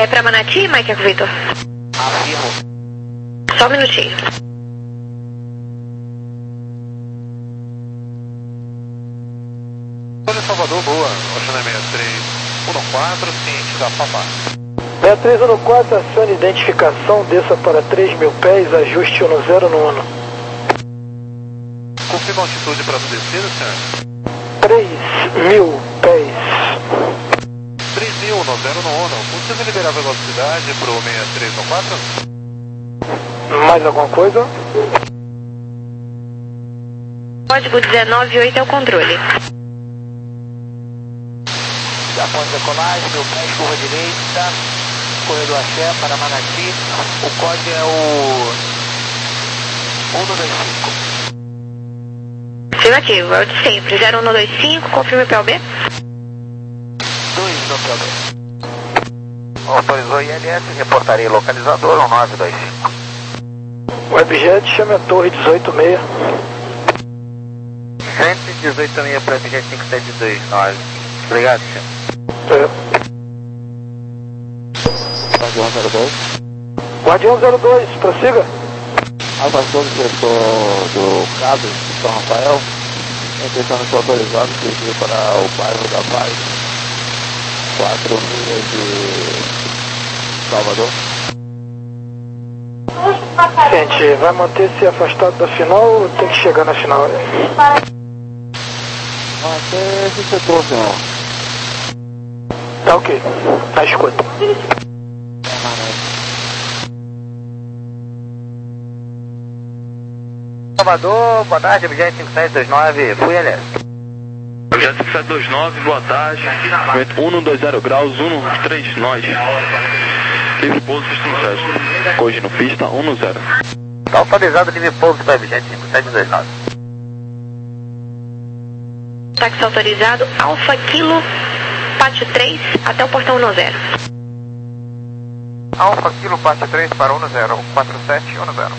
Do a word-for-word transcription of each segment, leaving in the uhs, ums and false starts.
pra Manati, Mike Eco Victor? Afirmo. Só um minutinho. Antônio Salvador, boa. Oceaner sessenta e três um quatro, ciente da Papá. sessenta e três um quatro, acione identificação, desça para três mil pés, ajuste um zero no Uno. Confirma a altitude para a descida, senhor? três mil pés. três mil, um zero no Uno. Possível liberar a velocidade para o sessenta e três um quatro? Mais alguma coisa? Código dezenove oito é o controle. Japão de decolagem, mil pés, curva direita, corredor Axé para Manati. O código é o um dois cinco. Afirmativo, é o de sempre. zero um dois cinco, confirme o P L B. dois no P L B. Autorizou I L S, reportarei localizador um nove dois cinco. Webjet, chame a torre dezoito seis. Frente dezoito seis para Webjet cinco sete dois nove. Obrigado, senhor. É. Guardião zero dois. Guardião zero dois, prossiga. Afastou do setor do Cabo de São Rafael. A intenção de ser autorizado seguir para o bairro da Paz. quatro milhas de Salvador. Gente, vai manter-se afastado da final ou tem que chegar na final? Até esse setor, senhor. Tá ok, tá escuta. Salvador, boa tarde, Objeto cinco sete dois nove, fui L S. Objeto cinco sete dois nove, boa tarde. Vento um dois zero graus, um três, nós. Livre pouso, pista no sete. Corrigindo pista um zero. Tá autorizado livre pouso para Objeto cinco sete dois nove. Táxi autorizado, Alfa Kilo, Pátio três, até o portão um zero. Alfa Kilo, Pátio três para um zero, quatro sete um zero.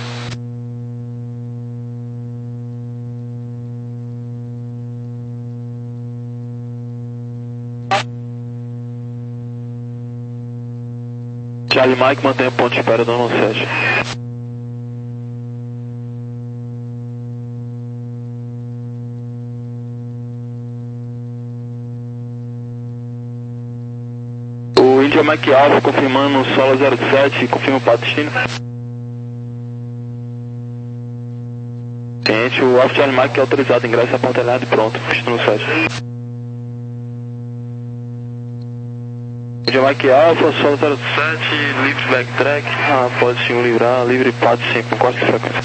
Charlie Mike mantém o ponto de espera do sete. O India Mike Alpha confirmando o solo zero sete, confirma o patrocínio. Ciente, o Alpha Charlie Mike é autorizado, ingresso apartelhado e pronto, pista no sete. India Mike Alpha, solo zero sete, livre backtrack, ah, pode sim livrar, livre pátio cinco, encosta de frequência.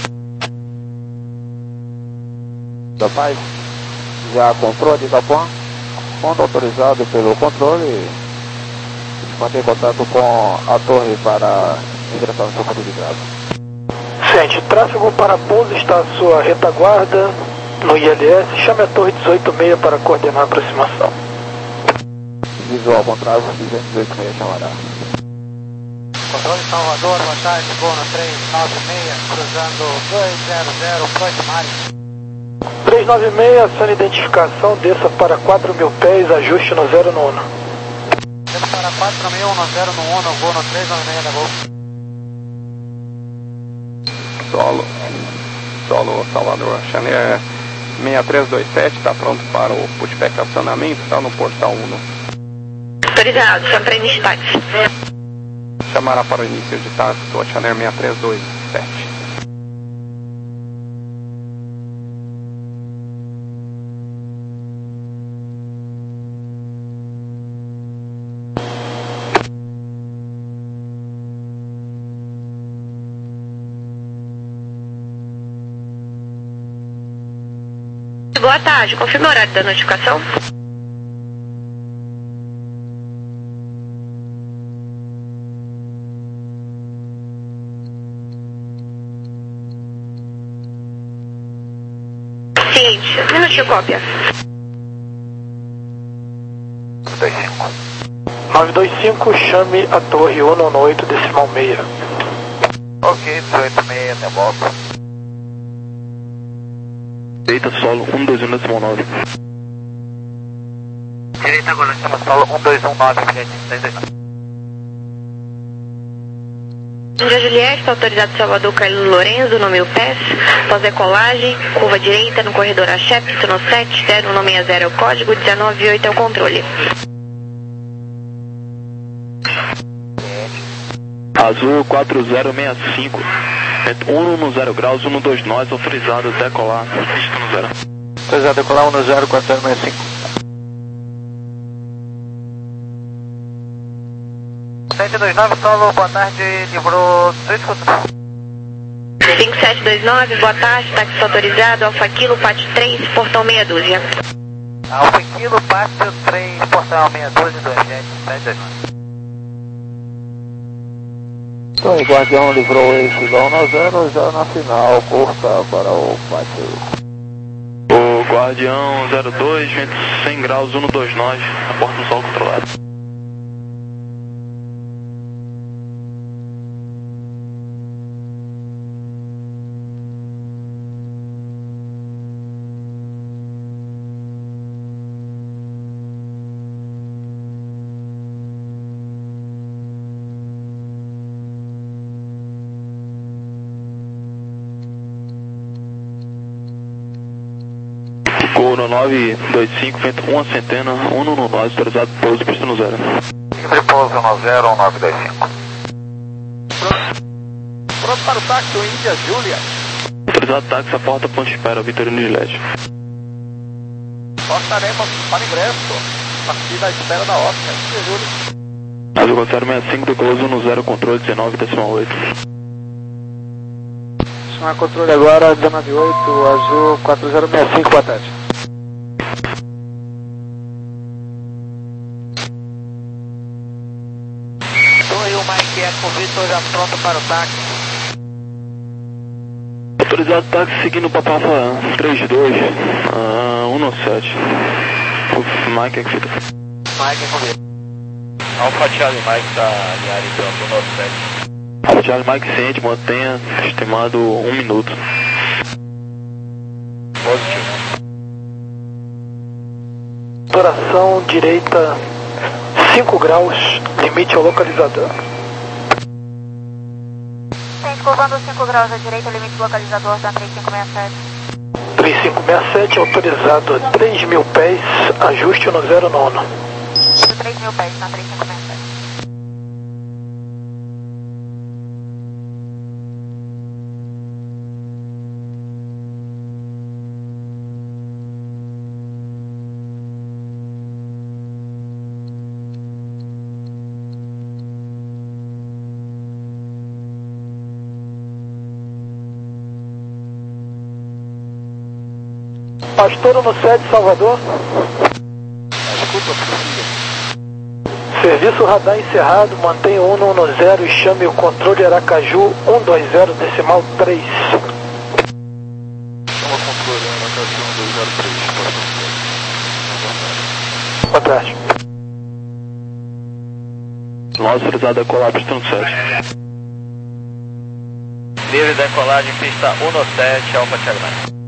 Da Paz, já controle da P O N, ponto autorizado pelo controle. Mantém contato com a torre para ingressar no seu ponto de grado. Gente, tráfego para pouso está à sua retaguarda no I L S. Chame a torre dezoito seis para coordenar a aproximação. Visual contrário, duzentos e dezoito seis chamará. Controle Salvador, boa tarde, Bono três nove seis, cruzando dois zero zero, Proximari. três nove seis, acione identificação, desça para quatro mil pés, ajuste no zero no Uno. Desça para quatro mil, no zero no Uno, Bono três nove seis da Gol. Solo, solo Salvador, Chanier seis três dois sete, está pronto para o pushback acionamento, está no portal um. Autorizado, chama para início de táxi. Chamará para o início de táxi, o Chanier seis três dois sete. Boa tarde, confirma o horário da notificação. Seguinte, um minutinho, cópia. nove dois cinco, chame a torre um nove oito decimal seis. Ok, dezoito seis, até volta. Direita solo um dois um decimal nove. Direita agora, chama solo um dois um nove, gente, Índia Juliette, está autorizado Salvador Carlos Lorenzo, no mil pés, pós-decolagem, curva direita no corredor Axé, no sete zero um seis zero é o código, dezenove oito é o controle. Azul quatro zero seis cinco, um no zero graus, um no dois nós, autorizado decolar, pista no zero. Autorizado decolar um no zero, quatro zero seis cinco. sete dois nove, solo, boa tarde, livrou três contas. cinco sete dois nove, boa tarde, táxi autorizado, Alfa Kilo, Pátio três, portão meia dúzia. Alfa Kilo, Pátio três, portão meia dúzia, dois sete sete dois nove. Então aí, Guardião livrou esse igual no zero, já na final, curta para o Pátio. O Guardião zero dois, vento cem graus, um no dois nós, a porta do sol controlado. Gol no nove dois cinco, vento uma centena, um no nós, autorizado pouso, pista no zero. Livre pouso no zero um nove dois cinco. Pronto para o táxi, o Índia Júlia. Autorizado táxi, a porta ponte espera, Vitorino de Leste. Passaremos para ingresso, aqui da espera da ótica, Índia Júlia. Azul quatro zero seis cinco, decolou um no zero, controle dezenove decimal oito. Chamar controle agora, dezenove oito, Azul quatro zero seis cinco, boa tarde. Oi, o Mike Eco Vitor já pronto para o táxi. Autorizado táxi seguindo para Papa três dois, uh, um no sete. O Mike é que fica. Mike Eco Vitor. Alfa Charlie Mike está alinhado então, um no sete. Alfa Charlie Mike ciente, mantenha estimado um minuto. Positivo. Duração direita cinco graus, limite ao localizador. Gente, curvando cinco graus à direita, limite localizador da três cinco seis sete. três cinco seis sete, autorizado três mil pés, ajuste no zero nono. três mil pés na três cinco seis sete. Pastor no sete, Salvador. Escuta, Serviço radar encerrado, mantenha um no zero e chame o controle Aracaju um dois zero decimal três. chama controle Aracaju um dois zero três. Boa tarde. Nós autorizado a decolar, pista no sete. Livre decolagem, pista um no sete, Alfa Charlie Mike.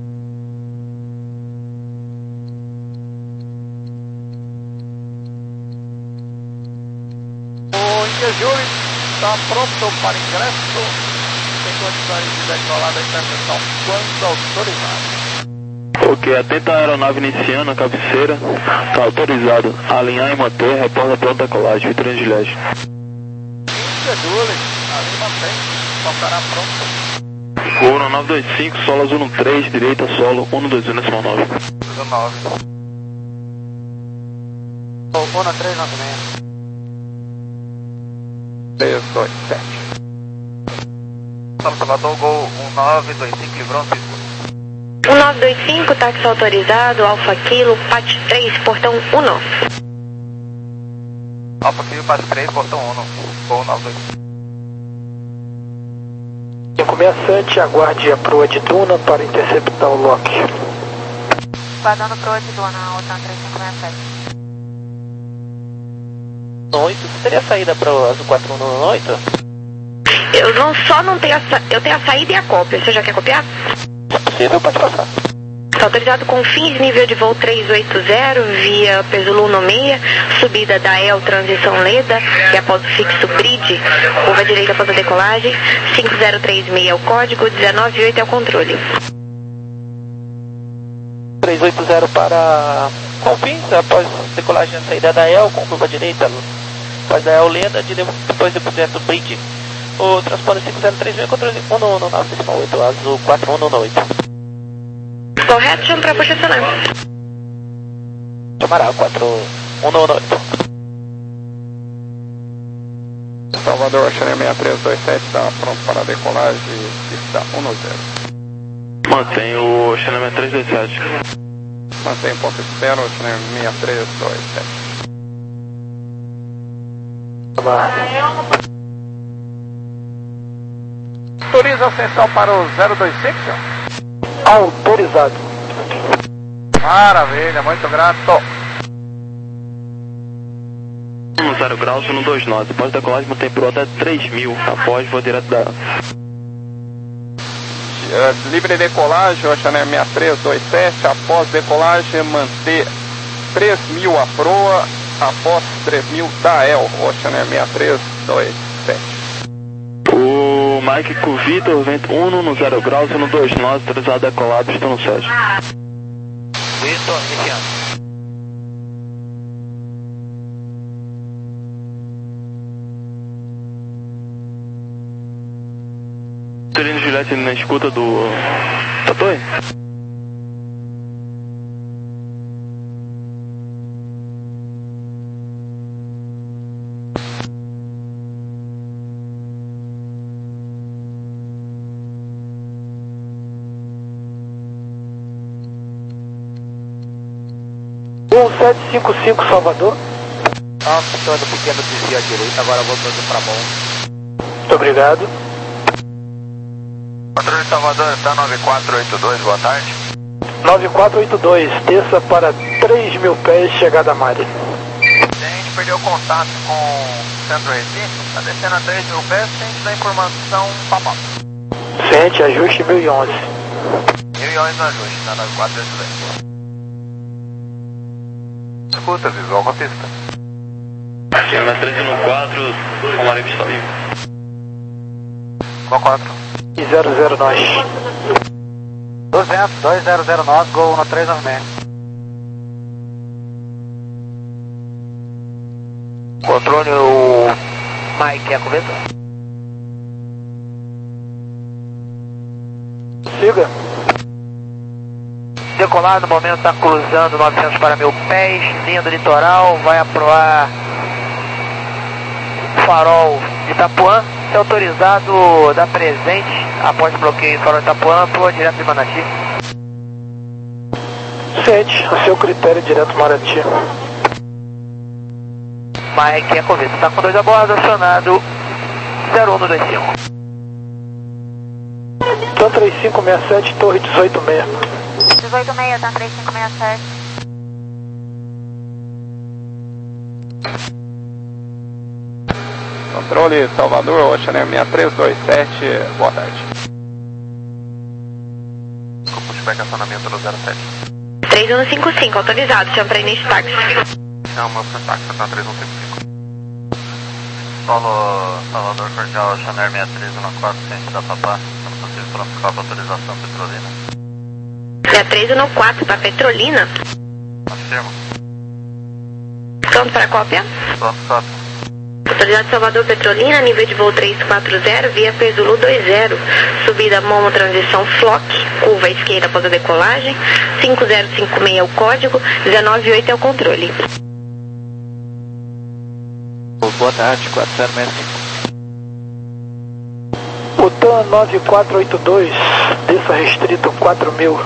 Índia Júlia está pronto para ingresso, tem condições de decolar da intervenção quando autorizado. Ok, atenta a aeronave iniciando a cabeceira, está autorizado alinhar e manter, reporta pronta decolagem, Vitorino de Leste. Índia Júlia, ali mantém, tocará pronto. Gol no nove dois cinco, solo azul no três, direita solo, um no dois um decimal nove. dezenove. um no três nove seis. três dois sete. São Salvador, Gol um nove dois cinco, livrou um Cisco. um nove dois cinco, táxi autorizado, Alfa Kilo, Pátio três, portão um. Alfa Kilo, Pátio três, portão um, Gol nove dois cinco. cinco seis sete, aguarde a proa de Duna para interceptar o Loki. Guardando proa de Duna, outra três cinco seis sete. oito, você teria saída para o Azul quatro um no oito? Eu não, só não tenho a, sa eu tenho a saída e a cópia. Você já quer copiar? Se é possível, pode passar. Tá Autorizado com fins nível de voo trezentos e oitenta, via Peso no seis, subida da E L, transição Leda, e após o fixo Bridge, curva direita após a decolagem, cinco zero três seis é o código, dezenove oito é o controle. trezentos e oitenta para Confins, após decolagem na saída da E L, com curva direita, após da E L Leda, de depois do projeto Bridge. O transponder cinco zero três seis, controle um um um nove seis oito, azul quatro um um oito. Correto, chama para posicionar. Chamará quatro um um oito. Salvador, Xané seis três dois sete, está pronto para a decolagem, está um zero. Mantém o Xané seis três dois sete. Mantém ponto espero, Xané seis três dois sete. Autoriza a ascensão para o zero dois cinco? Autorizado. Maravilha, muito grato. zero graus, cento e vinte e nove. Após decolagem, mantém por volta três mil. Após, vou direto da... Uh, livre decolagem, Oceaner seis três dois sete. Após decolagem, manter três mil a proa. Após três mil da E L, Oceaner seis três dois sete. O Mike com o Vitor, vento um no zero graus, cento e vinte e nove, autorizado decolado, estou no sete. Vitor, iniciando. Terino Juliette na escuta do Tatoi? um sete cinco cinco Salvador. Ah, estou indo pequeno desvio à direita, agora vou trazer para bom. Muito obrigado. Patrulha de Salvador, está nove quatro oito dois, boa tarde. nove quatro oito dois, desça para três mil pés, chegada a Mari. A gente perdeu contato com o Centro Recife, está descendo a três mil pés, tem que dar informação papo. Ciente, ajuste mil e onze. mil e onze no ajuste, tá nove quatro oito dois. Escuta, visual com a pista. Chama três no quatro, com o Marico está vivo. Qual quatro? E zero zero nós. duzentos, dois zero zero nove, gol no três nove seis. Controle o... Mike, é cobertura? Siga. Decolar no momento está cruzando novecentos para mil pés, linha do litoral, vai aproar farol de Itapuã, é autorizado da presente, após bloqueio farol de Itapuã, aproa direto de Manati. Ciente, a seu critério direto Manati. Mike, é convite, está com dois a bordo, acionado zero um no dois cinco. Tan três cinco seis sete, torre dezoito seis. dezoito seis, tá três cinco seis sete. Controle Salvador, Oceaner seis três dois sete, boa tarde. Pushback acionamento no zero sete. três um cinco cinco, autorizado, chama para início de táxi. Chama para táxi, tá três um cinco cinco. Solo Salvador Cordial, Oceaner seis três um quatro, ciente da Papá, estamos possível para ficar com autorização Petrolina. seis três um quatro para Petrolina. Afirmo. Pronto para cópia? Pronto, cópia. Autoridade Salvador Petrolina, nível de voo trezentos e quarenta, via Pesulu dois zero, subida Momo, transição Flock, curva à esquerda após a decolagem, cinco zero cinco seis é o código, dezenove oito é o controle. Boa tarde, quatro zero seis cinco. O Tan nove quatro oito dois, desça restrito quatro mil.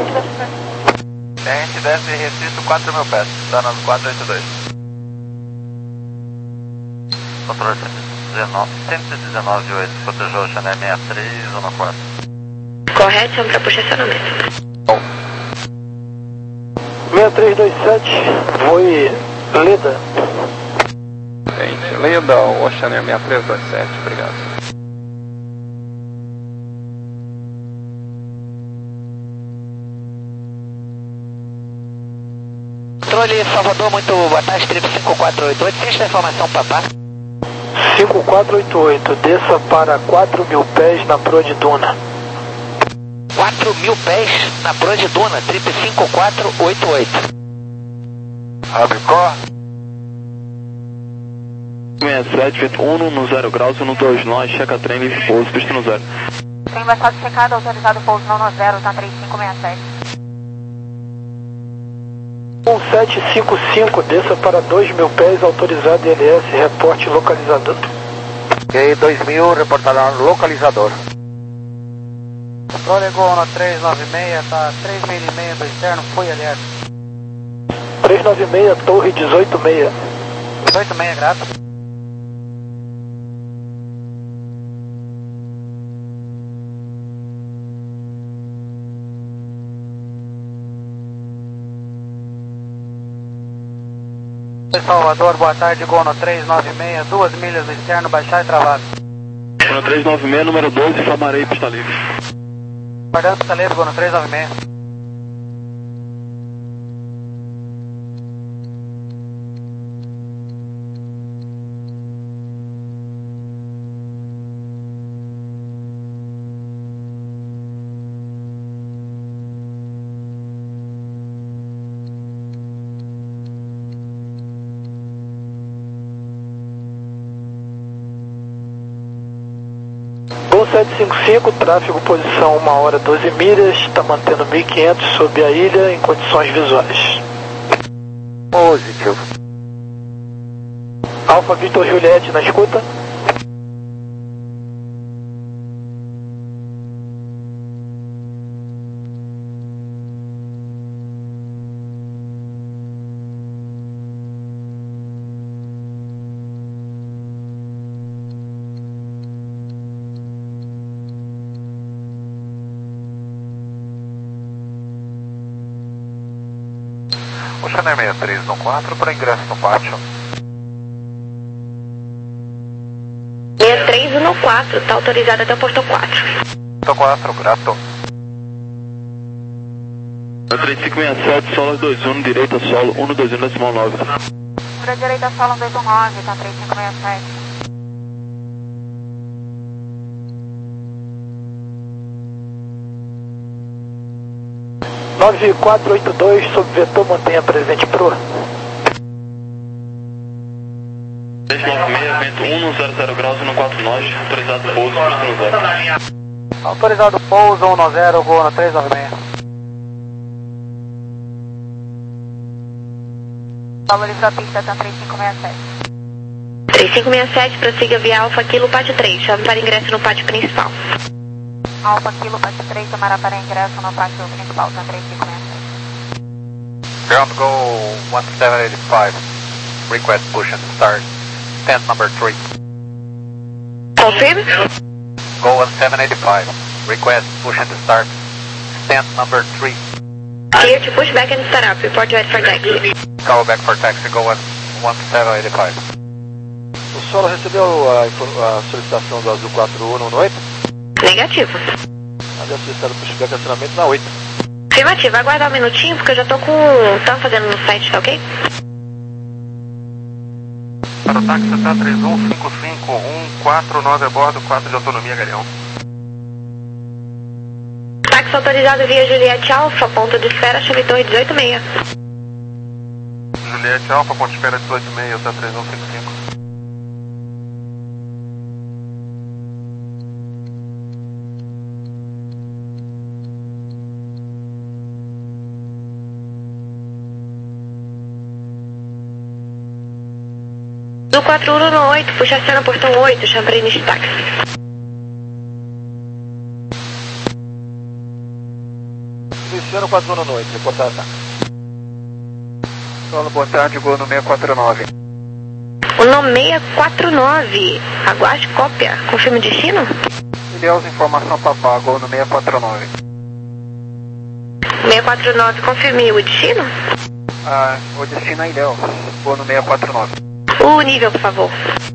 A gente desce restrito quatro mil pés, tá nove quatro oito dois. Controle cento e dezenove oito, protejou o Chanel seis três um quatro. Correto, chama para posicionamento. seis três dois sete, voe Leda. Gente, Leda, Oceaner seis três dois sete, obrigado. Controle Salvador, muito boa tarde, trip cinco quatro oito oito, fecha a informação, papá. cinco quatro oito oito, desça para quatro mil pés na Pro de Duna. quatro mil pés na Pro de Duna, trip cinco quatro oito oito. Abre corre. sessenta e sete, vento um no zero graus, um dois nove, checa trem, livre pouso, pista no zero. Trem embaixado checado, autorizado pouso não no zero, tá três cinco seis sete. um sete cinco cinco, desça para dois mil pés, autorizado I L S, reporte localizador. Ok, dois mil, reportará localizador. Controle Gol no três nove seis, tá três mil e meio do externo, fui alerta. três nove seis, torre dezoito seis. dezoito seis, grato. Salvador, boa tarde, Gol no três nove seis, duas milhas do externo, baixar e travado. No três nove seis, número doze, informarei pista livre. Guardando pista livre, Gol no três nove seis. Gol sete cinco cinco, tráfego posição uma hora doze milhas, está mantendo mil e quinhentos sob a ilha em condições visuais. Positivo. Alfa Victor Juliette na escuta. Oceaner sessenta e três no quatro para ingresso no pátio. sessenta e três no quatro, tá autorizado até o porto quatro. Porto quatro, grato. três cinco seis sete, solo dois um, direita solo, um dois um decimal nove. Para direita solo dois um nove, tá três cinco seis sete. nove quatro oito dois, sob vetor, mantenha presente Pro. três nove seis, vento um no zero zero graus, um quatro nove, autorizado pouso, pista no zero. Autorizado pouso um no zero, Gol no três nove seis. Valoriza a pista, tá três cinco seis sete. três cinco seis sete, prossiga via Alfa Kilo Pátio três, chave para ingresso no pátio principal. Alfa Kilo Pátio três, tomará para ingresso no pátio principal, tá três cinco seis sete. Ground go one seven eight five. Request push and start. Stand number three. Confirme. Go one seven eight five. Request push and start. Stand number three. Clear to push back and start up. Report ready for taxi. Call back for taxi. Go one one seven eight five. O solo recebeu a, a solicitação do Azul quatro um no oito? Negativo. Havia solicitado pushback acionamento na oito. Afirmativo, vai aguardar um minutinho porque eu já tô com o T A M fazendo no site, tá ok? Para o táxi tá três um cinco cinco um quatro nove a bordo, quatro de autonomia, Galeão. Táxi autorizado via Juliette Alfa, ponto de espera, chave torre dezoito seis. Juliette Alfa, ponto de espera dezoito seis, tá três um cinco cinco. Do quatro um no oito, puxa a cena portão oito, chama para início de táxi. Luciano quatro um no oito, reportar tá. Solo, boa tarde, Gol no seis quatro nove. O nome seis quatro nove, aguarde cópia, confirma o destino? Ilhéus, informação papá, Gol no seis quatro nove. seis quatro nove, confirme o destino? Ah, o destino é Ilhéus, Gol no seis quatro nove. O nível, por favor.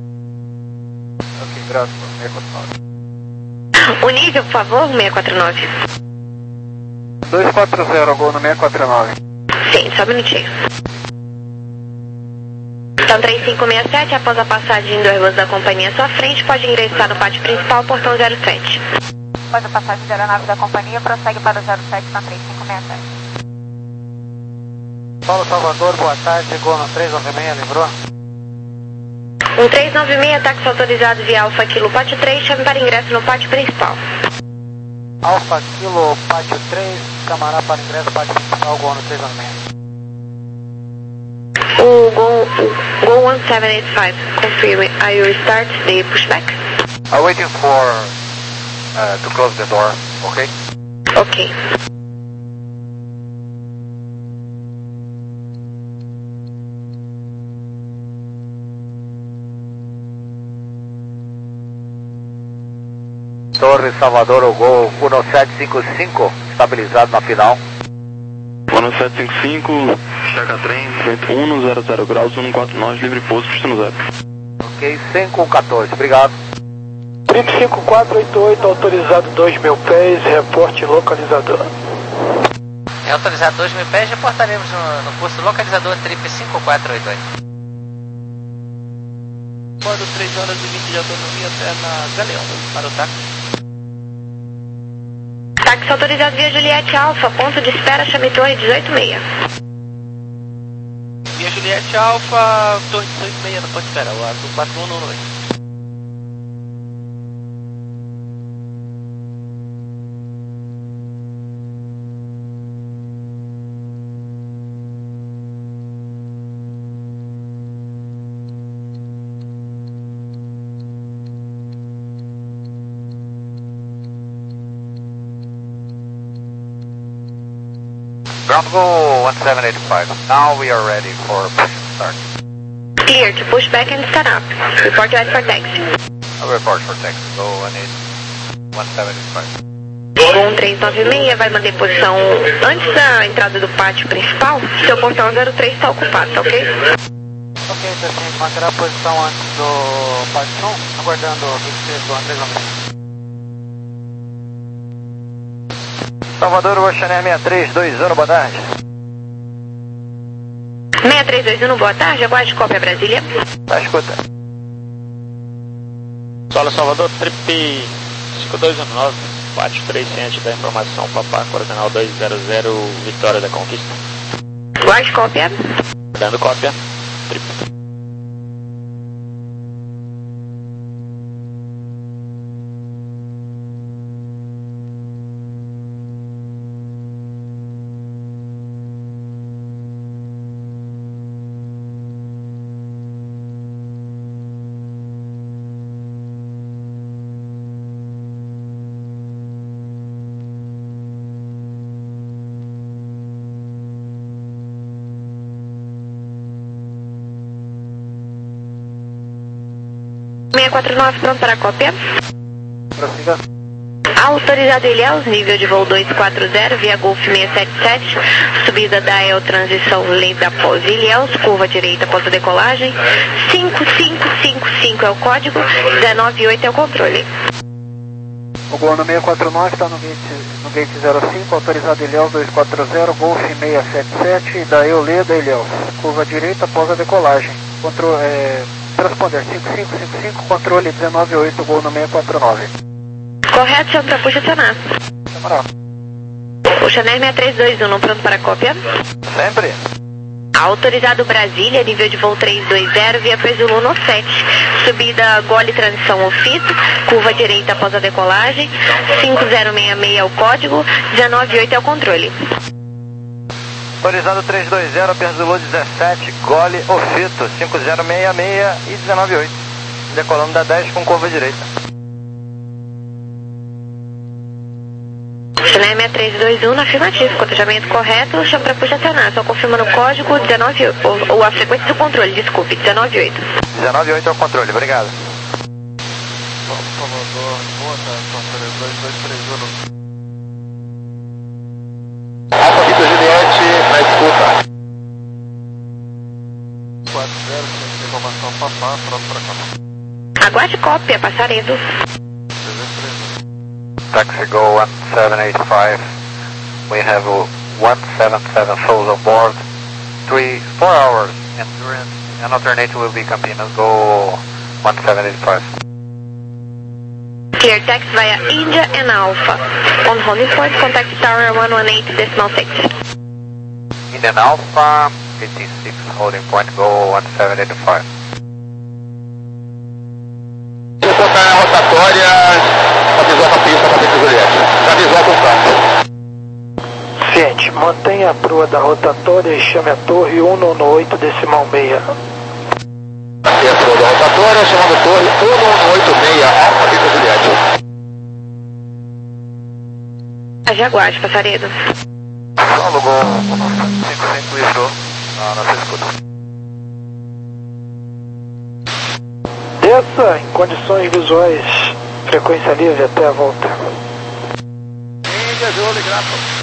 Ok, graças, seis quatro nove. O nível, por favor, seis quatro nove. dois quatro zero, Gol no seis quatro nove. Sim, só um minutinho. Então três cinco seis sete, após a passagem do Airbus da companhia à sua frente, pode ingressar no pátio principal, portão zero sete. Após a passagem da aeronave da companhia, prossegue para o zero sete na três cinco seis sete. Paulo Salvador, boa tarde, chegou no três nove seis, livrou? Um três nove seis, táxi autorizado via Alfa Kilo Pátio três, chame para ingresso no pátio principal. Alfa Kilo Pátio três, camará para ingresso, pátio principal, Gol no três nove seis. O Gol, o Gol one seven eight five, confirm, are you start the pushback? I'm waiting for uh, to close the door, okay? Ok. Torre Salvador, o Gol um sete cinco cinco, estabilizado na final. um sete cinco cinco, checa trem, vento um zero zero graus, um quatro nove, livre pouso, pistão zero. Ok, cinco um quatorze, obrigado. Trip cinco quatro oito oito, autorizado dois mil pés, reporte localizador. É autorizado dois mil pés, reportaremos no, no posto localizador Trip cinco quatro oito oito. Bordo três horas e vinte de autonomia até na Galeão, para o táxi. Táxi autorizado via Juliette Alfa, ponto de espera, chame Torre dezoito seis. Via Juliette Alfa, Torre dezoito seis, não pode esperar, o Azul quatro um nove oito. Ground go one seven eight five. Now we are ready for push and start. Clear to push back and start up. Report right for taxi. I'll report for taxi. Go one eight one seven eight five. um três nove seis vai manter posição antes da entrada do pátio principal. Seu portão zero três está ocupado, tá ok? Ok, presidente, manterá a posição antes do pátio um, aguardando o vinte e três do três nove seis. Salvador, Oceaner seis três dois um, boa tarde. seis três dois um, boa tarde, aguarde cópia Brasília. Tá, escuta. Solo Salvador, Trip cinco dois um nove, pátio três ciente da informação, Papá, coordenal dois zero zero, Vitória da Conquista. Aguarde cópia. Dando cópia, Trip. seis quatro nove, pronto para a cópia. Prossiga. Autorizado Ilhéus, nível de voo dois quatro zero, via Golf seis sete sete, subida da E L, transição lenta após Ilhéus, curva direita após a decolagem, cinco cinco cinco cinco é o código, dezenove oito é o controle. O Gol no seis quatro nove está no gate, no gate zero cinco, autorizado Ilhéus dois quatro zero, Golf seis sete sete, da Eoleda Ilhéus, curva direita após a decolagem, Contro, é, transponder cinco cinco cinco cinco, controle dezenove oito, Gol no seis quatro nove. Correto, chama para puxa acionar. Camarão. Puxa seis três dois um, pronto para a cópia. Sempre. Autorizado Brasília, nível de voo três dois zero, via Pesulo no sete, subida Gole transição Ofito, curva direita após a decolagem, cinco zero seis seis é o código, dezenove oito é o controle. Autorizado três dois zero, Pesulo dezessete, Gole, Ofito, cinco zero seis seis e dezenove oito. Decolando da dez com curva direita. seis três dois um, afirmativo, cotejamento correto, chama para puxa acionar, só confirmando o código dezenove oito, ou, ou a frequência do controle, desculpe, dezenove oito. dezenove oito é o controle, obrigado. Salvador, boa tarde, são três dois dois três um. Alfa Vitor Juliette, na escuta. quatro zero, sem informação, Papá, pronto para cá. Aguarde cópia, passarendo. Taxi Go one seven eight five. We have one seven seven souls on board. Three, four hours Endurance, and alternate will be Campinas, go one seven eight five. Clear taxi via India and Alpha. On holding point, contact Tower one one eight decimal six. Indian Alpha, eighty-six holding point, go one seven eight five. Vou botar a rotatória, avisou a pista para Vito Juliette. Já avisou com o campo. Ciente, mantenha a proa da rotatória e chame a torre um nove oito decimal seis. Aqui é a proa da rotatória, chamando a torre um nove oito seis, Alfa Vito Juliette. A Jaguar, Passaredo. Solo Gol cinco cinco isso na nossa escuta. Desça em condições visuais, frequência livre até a volta. Índia, Júlio, graças.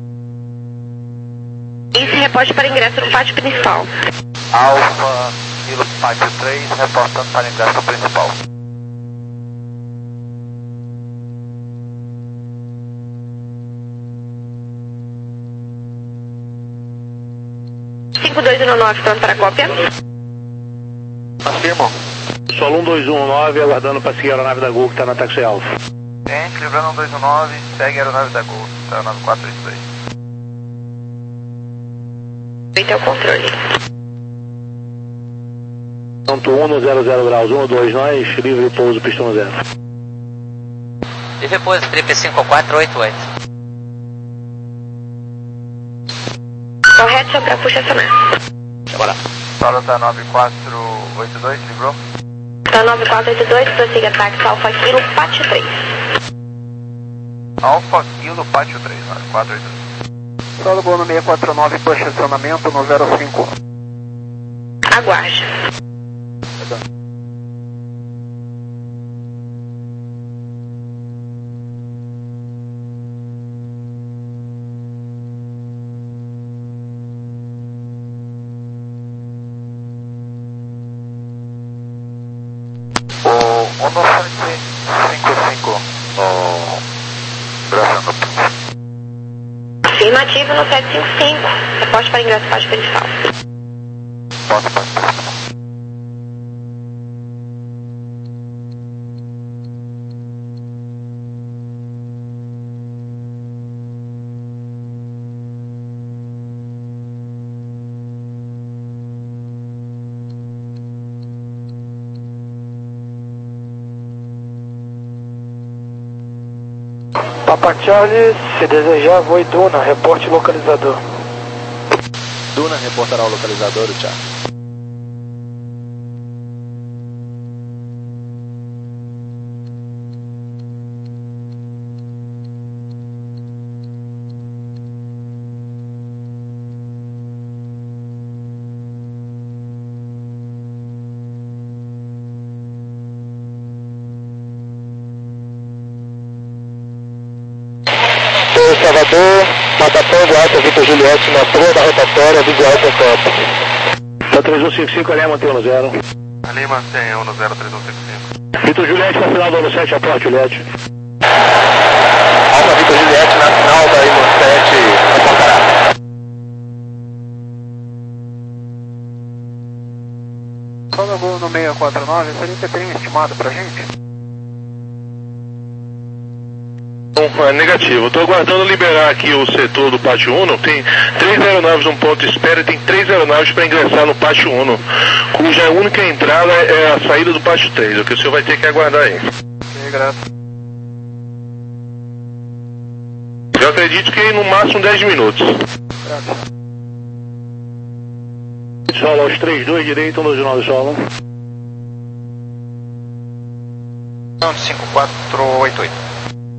Esse reporte para ingresso no pátio principal. Alfa, Kilo Pátio três, reportando para ingresso principal. cinco dois um nove, pronto para cópia. Afirmo. Solo um dois um nove, aguardando para seguir a aeronave da Gol que está na taxi Alfa. Gente, lembrando um dois um nove, segue a aeronave da Gol, tá aeronave quatro três dois. Feito é o controle. Ponto um, zero zero graus, um dois, nós, livre pouso, pistão zero. Livre pouso, trip cinco quatro oito oito. Correto, só para puxa acionar. Bora. Solo tá nove quatro oito dois, livrou? Tá nove quatro oito dois, prossiga táxi Alfa Kilo Pátio três. Alfa Kilo Pátio três, nove quatro oito dois. Solo Gol no seis quatro nove, posicionamento no zero cinco. Aguarde. O um sete cinco cinco no Brasil no Afirmativo no sete cinco cinco. Reporte para ingresso pátio principal. Posso, posso. Papa Charlie, se desejar, voe Duna, reporte localizador. Duna reportará o localizador, Thiago. Salvador, Matapango, Alfa Vito Juliette, na proa da rotatória, visual com campo. Tá três um cinco cinco, ali mantém um zero. Ali mantém um zero três um cinco cinco. Vito Juliette, na final do ano sete, aporte Juliette. Alfa Vito Juliette, na final da I M O sete, aportará. Solo Gol no seis quatro nove, seria que tem estimado pra gente? É negativo, estou aguardando liberar aqui o setor do pátio um. Tem três aeronaves no ponto de espera e tem três aeronaves para ingressar no pátio um, cuja única entrada é a saída do pátio três, o que o senhor vai ter que aguardar aí. Ok, graças. Eu acredito que no máximo dez minutos. Graças. Solo aos três dois, direito, um dois nove solo. cinco quatro oito oito.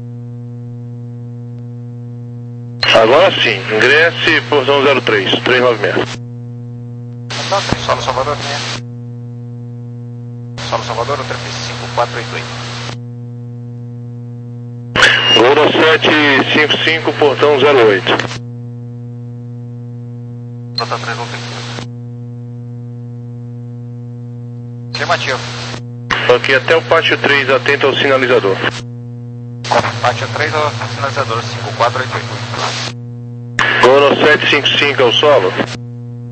Agora sim, ingresse, portão zero três, três nove seis. Não, tem solo Salvador, né? Solo Salvador, o trip cinco quatro oito oito. Gol sete cinco cinco, portão zero oito. Nota três um cinco. Afirmativo. Ok, até o pátio três, atento ao sinalizador. Pátio três, ao sinalizador cinco quatro oito oito. Gol sete cinco cinco, ao solo.